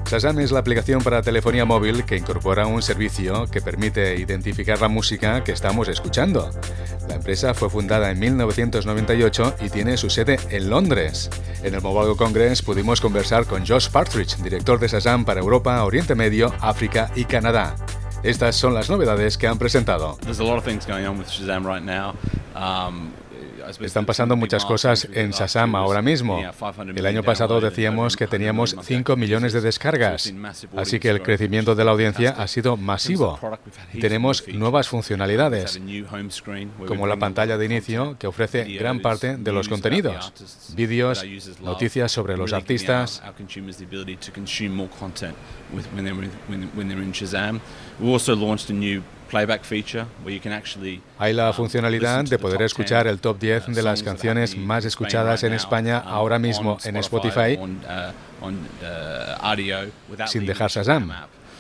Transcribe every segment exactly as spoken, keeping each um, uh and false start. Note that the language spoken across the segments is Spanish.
Shazam es la aplicación para telefonía móvil que incorpora un servicio que permite identificar la música que estamos escuchando. La empresa fue fundada en mil novecientos noventa y ocho y tiene su sede en Londres. En el Mobile World Congress pudimos conversar con Josh Partridge, director de Shazam para Europa, Oriente Medio, África y Canadá. Estas son las novedades que han presentado. Están pasando muchas cosas en Shazam ahora mismo. El año pasado decíamos que teníamos cinco millones de descargas, así que el crecimiento de la audiencia ha sido masivo. Tenemos nuevas funcionalidades, como la pantalla de inicio que ofrece gran parte de los contenidos, vídeos, noticias sobre los artistas. Hay la funcionalidad de poder escuchar el top diez de las canciones más escuchadas en España ahora mismo en Spotify sin dejar Shazam.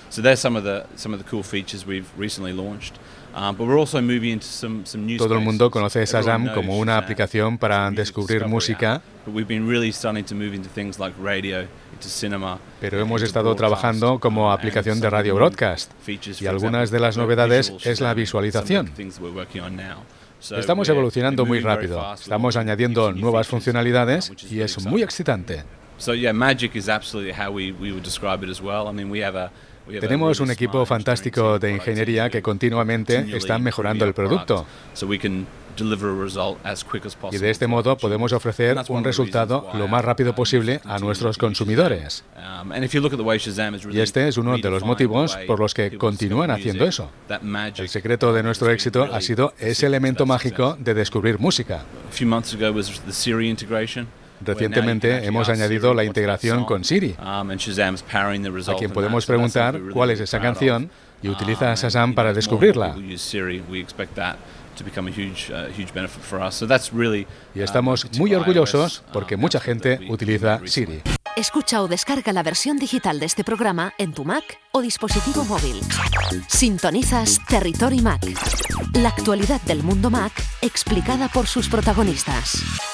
Todo el mundo conoce Shazam como una aplicación para descubrir música, pero hemos estado trabajando como aplicación de radio broadcast y algunas de las novedades es la visualización. Estamos evolucionando muy rápido, estamos añadiendo nuevas funcionalidades y es muy excitante. Tenemos un equipo fantástico de ingeniería que continuamente está mejorando el producto. Y de este modo podemos ofrecer un resultado lo más rápido posible a nuestros consumidores. Y este es uno de los motivos por los que continúan haciendo eso. El secreto de nuestro éxito ha sido ese elemento mágico de descubrir música. Recientemente hemos añadido la integración con Siri, a quien podemos preguntar cuál es esa canción y utiliza Shazam para descubrirla. Y estamos muy orgullosos porque mucha gente utiliza Siri. Escucha o descarga la versión digital de este programa en tu Mac o dispositivo móvil. Sintonizas Territory Mac, la actualidad del mundo Mac explicada por sus protagonistas.